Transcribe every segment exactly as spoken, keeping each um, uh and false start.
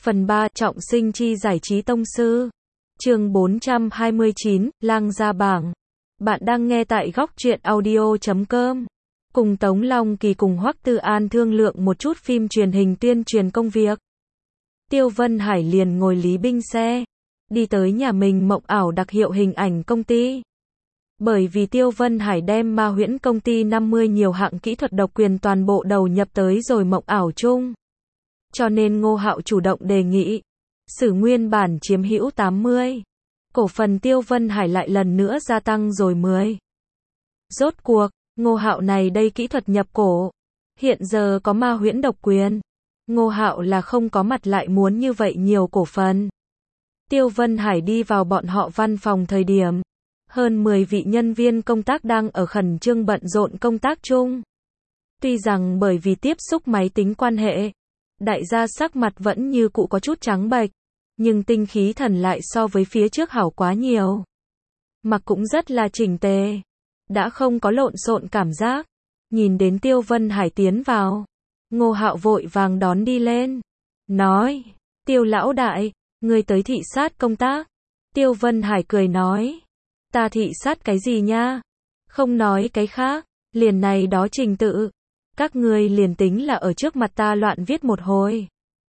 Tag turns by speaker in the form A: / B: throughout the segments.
A: Phần ba, trọng sinh chi giải trí tông sư. Chương bốn trăm hai mươi chín, Lang gia bảng. Bạn đang nghe tại góc truyện audio chấm com. Cùng Tống Long Kỳ cùng Hoắc Tư An thương lượng một chút phim truyền hình tuyên truyền công việc. Tiêu Vân Hải liền ngồi Lý Binh xe, đi tới nhà mình mộng ảo đặc hiệu hình ảnh công ty. Bởi vì Tiêu Vân Hải đem Ma Huyễn công ty năm mươi nhiều hạng kỹ thuật độc quyền toàn bộ đầu nhập tới rồi mộng ảo chung. Cho nên Ngô Hạo chủ động đề nghị, Sử nguyên bản chiếm hữu tám mươi. Cổ phần Tiêu Vân Hải lại lần nữa gia tăng rồi mười. Rốt cuộc, Ngô Hạo này đây kỹ thuật nhập cổ. Hiện giờ có Ma Huyễn độc quyền. Ngô Hạo là không có mặt lại muốn như vậy nhiều cổ phần. Tiêu Vân Hải đi vào bọn họ văn phòng thời điểm. Hơn mười vị nhân viên công tác đang ở khẩn trương bận rộn công tác chung. Tuy rằng bởi vì tiếp xúc máy tính quan hệ, đại gia sắc mặt vẫn như cũ có chút trắng bệch, nhưng tinh khí thần lại so với phía trước hảo quá nhiều. Mặc cũng rất là chỉnh tề, đã không có lộn xộn cảm giác. Nhìn đến Tiêu Vân Hải tiến vào, Ngô Hạo vội vàng đón đi lên, nói, Tiêu lão đại, ngươi tới thị sát công tác. Tiêu Vân Hải cười nói, ta thị sát cái gì nha, không nói cái khác, liền này đó trình tự. Các ngươi liền tính là ở trước mặt ta loạn viết một hồi,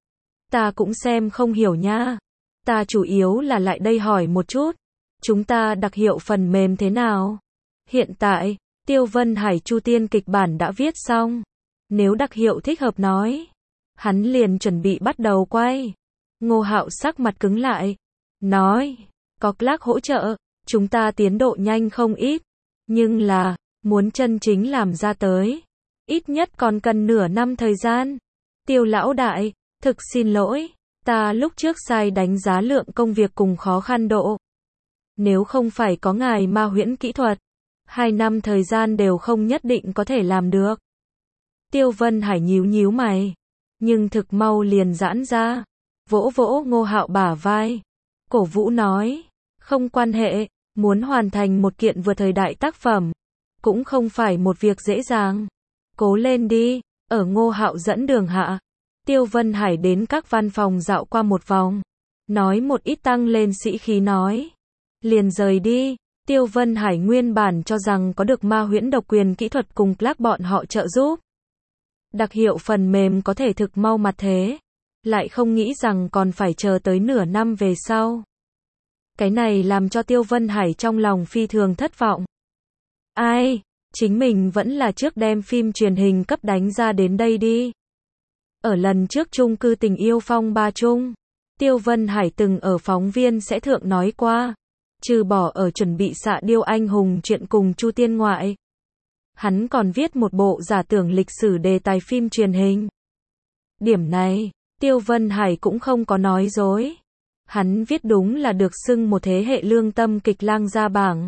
A: ta cũng xem không hiểu nha. Ta chủ yếu là lại đây hỏi một chút, chúng ta đặc hiệu phần mềm thế nào? Hiện tại, Tiêu Vân Hải Chu Tiên kịch bản đã viết xong. Nếu đặc hiệu thích hợp nói, hắn liền chuẩn bị bắt đầu quay. Ngô Hạo sắc mặt cứng lại, nói, có Clark hỗ trợ, chúng ta tiến độ nhanh không ít, nhưng là, muốn chân chính làm ra tới, ít nhất còn cần nửa năm thời gian. Tiêu lão đại, thực xin lỗi, ta lúc trước sai đánh giá lượng công việc cùng khó khăn độ. Nếu không phải có ngài Ma Huyễn kỹ thuật, hai năm thời gian đều không nhất định có thể làm được. Tiêu Vân Hải nhíu nhíu mày, nhưng thực mau liền giãn ra, vỗ vỗ Ngô Hạo bả vai, cổ vũ nói, không quan hệ, muốn hoàn thành một kiện vừa thời đại tác phẩm, cũng không phải một việc dễ dàng. Cố lên đi. Ở Ngô Hạo dẫn đường hạ, Tiêu Vân Hải đến các văn phòng dạo qua một vòng, nói một ít tăng lên sĩ khí nói, liền rời đi. Tiêu Vân Hải nguyên bản cho rằng có được Ma Huyễn độc quyền kỹ thuật cùng Clark bọn họ trợ giúp, đặc hiệu phần mềm có thể thực mau mặt thế, lại không nghĩ rằng còn phải chờ tới nửa năm về sau. Cái này làm cho Tiêu Vân Hải trong lòng phi thường thất vọng. Ai, chính mình vẫn là trước đem phim truyền hình cấp đánh ra đến đây đi. Ở lần trước chung cư tình yêu phong ba chung, Tiêu Vân Hải từng ở phóng viên sẽ thượng nói qua, trừ bỏ ở chuẩn bị xạ điêu anh hùng chuyện cùng Chu Tiên ngoại, hắn còn viết một bộ giả tưởng lịch sử đề tài phim truyền hình. Điểm này, Tiêu Vân Hải cũng không có nói dối. Hắn viết đúng là được xưng một thế hệ lương tâm kịch Lang gia bảng.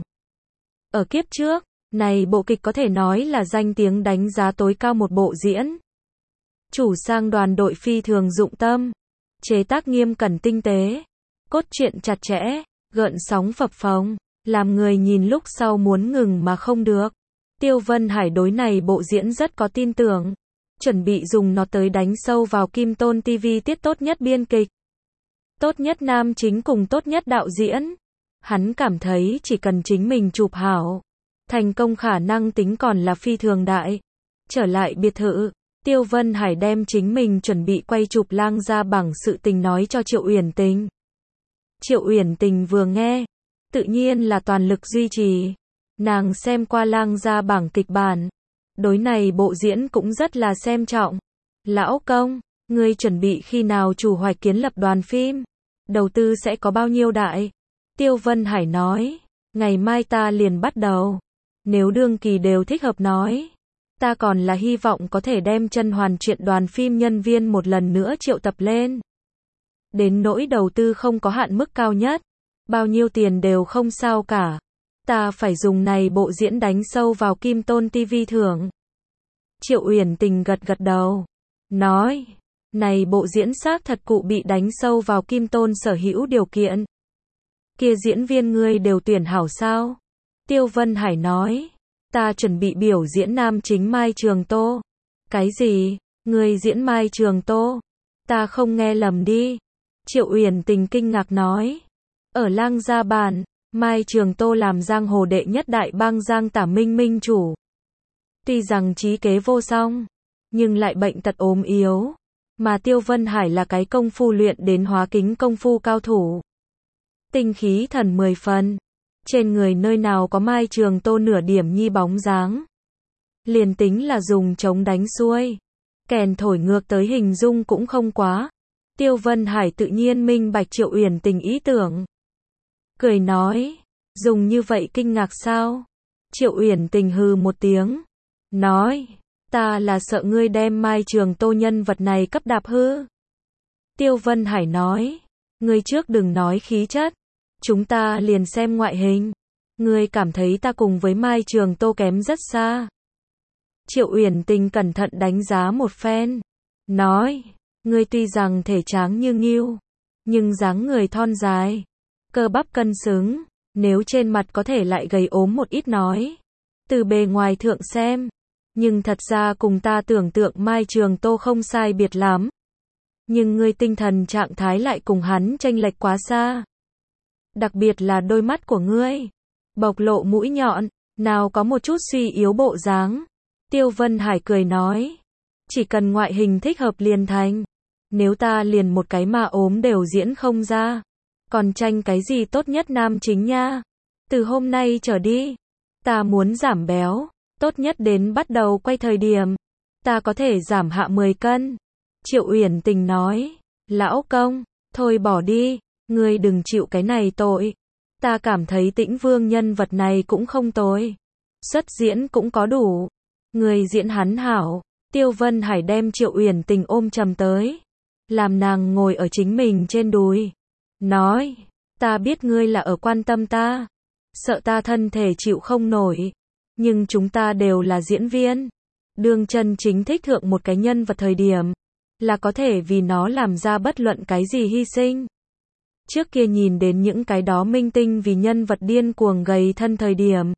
A: Ở kiếp trước, này bộ kịch có thể nói là danh tiếng đánh giá tối cao một bộ diễn. Chủ sang đoàn đội phi thường dụng tâm, chế tác nghiêm cẩn tinh tế, cốt truyện chặt chẽ, gợn sóng phập phồng, làm người nhìn lúc sau muốn ngừng mà không được. Tiêu Vân Hải đối này bộ diễn rất có tin tưởng, chuẩn bị dùng nó tới đánh sâu vào Kim Tôn ti vi tiết tốt nhất biên kịch, tốt nhất nam chính cùng tốt nhất đạo diễn. Hắn cảm thấy chỉ cần chính mình chụp hảo, thành công khả năng tính còn là phi thường đại. Trở lại biệt thự, Tiêu Vân Hải đem chính mình chuẩn bị quay chụp Lang gia bảng sự tình nói cho Triệu Uyển Tình. Triệu Uyển Tình vừa nghe, tự nhiên là toàn lực duy trì. Nàng xem qua Lang gia bảng kịch bản, đối này bộ diễn cũng rất là xem trọng. Lão công, ngươi chuẩn bị khi nào chủ hoạch kiến lập đoàn phim? Đầu tư sẽ có bao nhiêu đại? Tiêu Vân Hải nói, ngày mai ta liền bắt đầu. Nếu đương kỳ đều thích hợp nói, ta còn là hy vọng có thể đem chân hoàn chuyện đoàn phim nhân viên một lần nữa triệu tập lên. Đến nỗi đầu tư không có hạn mức cao nhất, bao nhiêu tiền đều không sao cả. Ta phải dùng này bộ diễn đánh sâu vào Kim Tôn ti vi thưởng. Triệu Uyển Tình gật gật đầu, nói, này bộ diễn xác thật cụ bị đánh sâu vào Kim Tôn sở hữu điều kiện. Kia diễn viên ngươi đều tuyển hảo sao? Tiêu Vân Hải nói, ta chuẩn bị biểu diễn nam chính Mai Trường Tô. Cái gì? Ngươi diễn Mai Trường Tô? Ta không nghe lầm đi. Triệu Uyển Tình kinh ngạc nói. Ở Lang Gia Bản, Mai Trường Tô làm giang hồ đệ nhất đại bang Giang Tả Minh minh chủ. Tuy rằng trí kế vô song, nhưng lại bệnh tật ốm yếu. Mà Tiêu Vân Hải là cái công phu luyện đến hóa kính công phu cao thủ. Tinh khí thần mười phần. Trên người nơi nào có Mai Trường Tô nửa điểm nhi bóng dáng. Liền tính là dùng trống đánh xuôi. Kèn thổi ngược tới hình dung cũng không quá. Tiêu Vân Hải tự nhiên minh bạch Triệu Uyển Tình ý tưởng. Cười nói, dùng như vậy kinh ngạc sao? Triệu Uyển Tình hừ một tiếng. Nói, ta là sợ ngươi đem Mai Trường Tô nhân vật này cấp đạp hư. Tiêu Vân Hải nói, ngươi trước đừng nói khí chất. Chúng ta liền xem ngoại hình. Ngươi cảm thấy ta cùng với Mai Trường Tô kém rất xa. Triệu Uyển Tình cẩn thận đánh giá một phen. Nói, ngươi tuy rằng thể tráng như ngưu, nhưng dáng người thon dài, cơ bắp cân xứng, nếu trên mặt có thể lại gầy ốm một ít nói. Từ bề ngoài thượng xem, nhưng thật ra cùng ta tưởng tượng Mai Trường Tô không sai biệt lắm. Nhưng ngươi tinh thần trạng thái lại cùng hắn chênh lệch quá xa. Đặc biệt là đôi mắt của ngươi, bộc lộ mũi nhọn, nào có một chút suy yếu bộ dáng. Tiêu Vân Hải cười nói, chỉ cần ngoại hình thích hợp liền thành. Nếu ta liền một cái mà ốm đều diễn không ra, còn tranh cái gì tốt nhất nam chính nha. Từ hôm nay trở đi, ta muốn giảm béo, tốt nhất đến bắt đầu quay thời điểm, ta có thể giảm hạ mười cân. Triệu Uyển Tình nói, lão công, thôi bỏ đi, ngươi đừng chịu cái này tội. Ta cảm thấy Tĩnh Vương nhân vật này cũng không tồi. Xuất diễn cũng có đủ. Người diễn hắn hảo. Tiêu Vân Hải đem Triệu Uyển Tình ôm chầm tới, làm nàng ngồi ở chính mình trên đùi. Nói, ta biết ngươi là ở quan tâm ta, sợ ta thân thể chịu không nổi. Nhưng chúng ta đều là diễn viên. Đương chân chính thích thượng một cái nhân vật thời điểm, là có thể vì nó làm ra bất luận cái gì hy sinh. Trước kia nhìn đến những cái đó minh tinh vì nhân vật điên cuồng gầy thân thời điểm,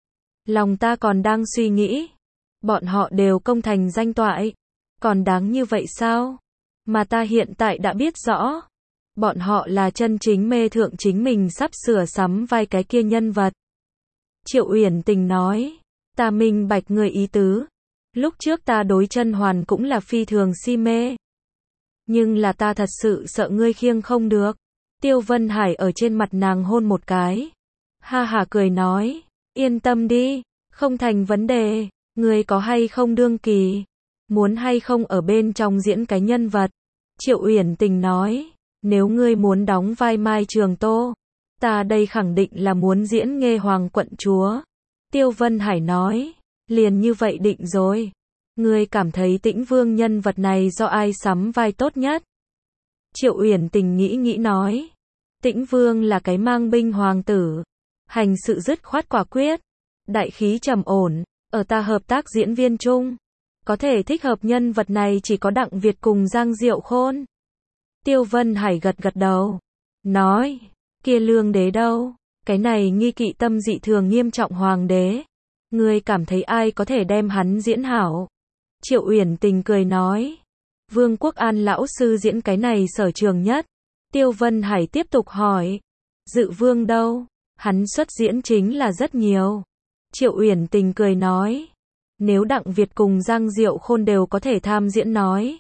A: lòng ta còn đang suy nghĩ, bọn họ đều công thành danh toại, còn đáng như vậy sao? Mà ta hiện tại đã biết rõ, bọn họ là chân chính mê thượng chính mình sắp sửa sắm vai cái kia nhân vật. Triệu Uyển Tình nói, ta minh bạch người ý tứ. Lúc trước ta đối Chân Hoàn cũng là phi thường si mê. Nhưng là ta thật sự sợ ngươi khiêng không được. Tiêu Vân Hải ở trên mặt nàng hôn một cái. Ha ha cười nói, yên tâm đi, không thành vấn đề. Ngươi có hay không đương kỳ? Muốn hay không ở bên trong diễn cái nhân vật? Triệu Uyển Tình nói, nếu ngươi muốn đóng vai Mai Trường Tô, ta đây khẳng định là muốn diễn Nghê Hoàng quận chúa. Tiêu Vân Hải nói, liền như vậy định rồi. Ngươi cảm thấy Tĩnh Vương nhân vật này do ai sắm vai tốt nhất? Triệu Uyển Tình nghĩ nghĩ nói, Tĩnh Vương là cái mang binh hoàng tử, hành sự dứt khoát quả quyết, đại khí trầm ổn, ở ta hợp tác diễn viên chung, có thể thích hợp nhân vật này chỉ có Đặng Việt cùng Giang Diệu Khôn. Tiêu Vân Hải gật gật đầu, nói, kia Lương Đế đâu? Cái này nghi kỵ tâm dị thường nghiêm trọng hoàng đế, ngươi cảm thấy ai có thể đem hắn diễn hảo? Triệu Uyển Tình cười nói, Vương Quốc An lão sư diễn cái này sở trường nhất. Tiêu Vân Hải tiếp tục hỏi, Dự Vương đâu? Hắn xuất diễn chính là rất nhiều. Triệu Uyển Tình cười nói, nếu Đặng Việt cùng Giang Diệu Khôn đều có thể tham diễn nói,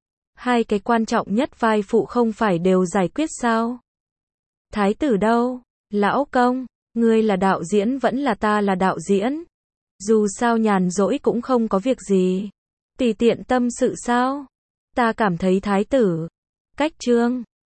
A: hai cái quan trọng nhất vai phụ không phải đều giải quyết sao? Thái tử đâu? Lão công, ngươi là đạo diễn vẫn là ta là đạo diễn? Dù sao nhàn rỗi cũng không có việc gì, tùy tiện tâm sự sao? Ta cảm thấy thái tử, cách trương